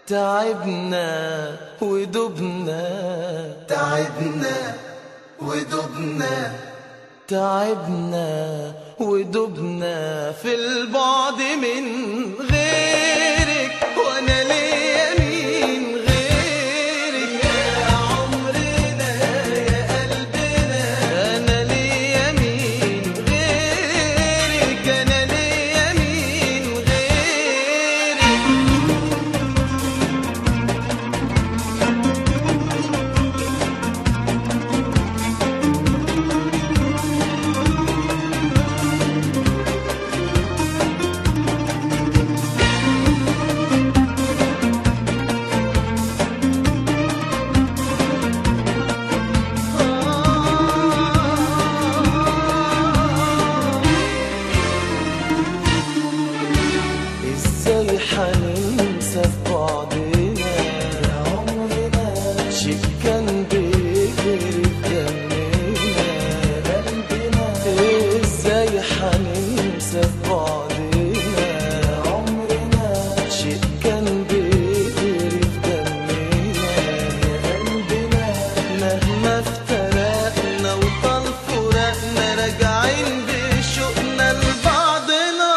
تعبنا ودبنا، تعبنا ودبنا، تعبنا ودبنا في البعد من غيرك، وانا ليا مين غيرك يا عمرنا يا قلبنا. انا ليا مين غيرك، انا ليا مين غيرك. ازاي حننسى في بعضنا يا عمرنا شيء كان بيجري في دمنا يا قلبنا. ازاي حننسى في بعضنا يا عمرنا شيء كان بيجري في دمنا يا قلبنا. مهما افترقنا وطال فراقنا راجعين بشوقنا لبعضنا.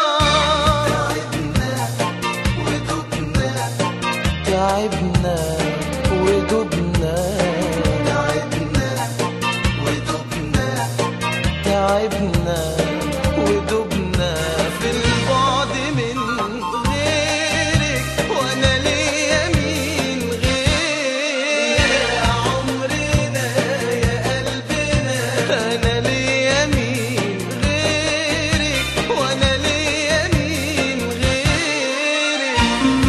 تعبنا ودبنا، تعبنا ودبنا، تعبنا ودبنا، تعبنا ودبنا في البعد من غيرك، وانا ليا مين غيرك يا عمرنا يا قلبنا. انا ليا مين غيرك، وانا ليا مين غيرك.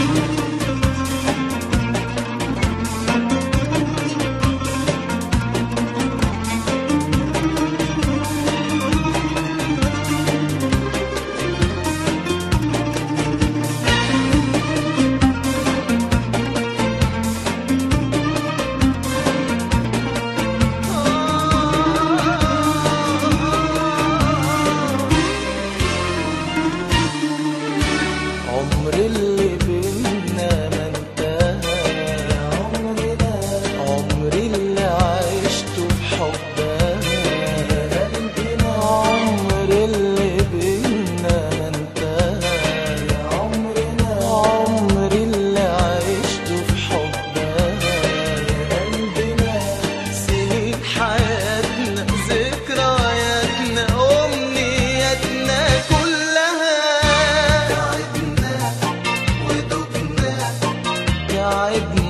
عمر اللي بينا ما انتهى يا عمرنا عمر اللي عشته في حبها يا قلبنا. عمر اللي بينا ما انتهى يا عمرنا عمر اللي عشته في حبها يا قلبنا. سنين حياتنا ذكرياتنا أمنياتنا كلها. تعبنا ودبنا، تعبنا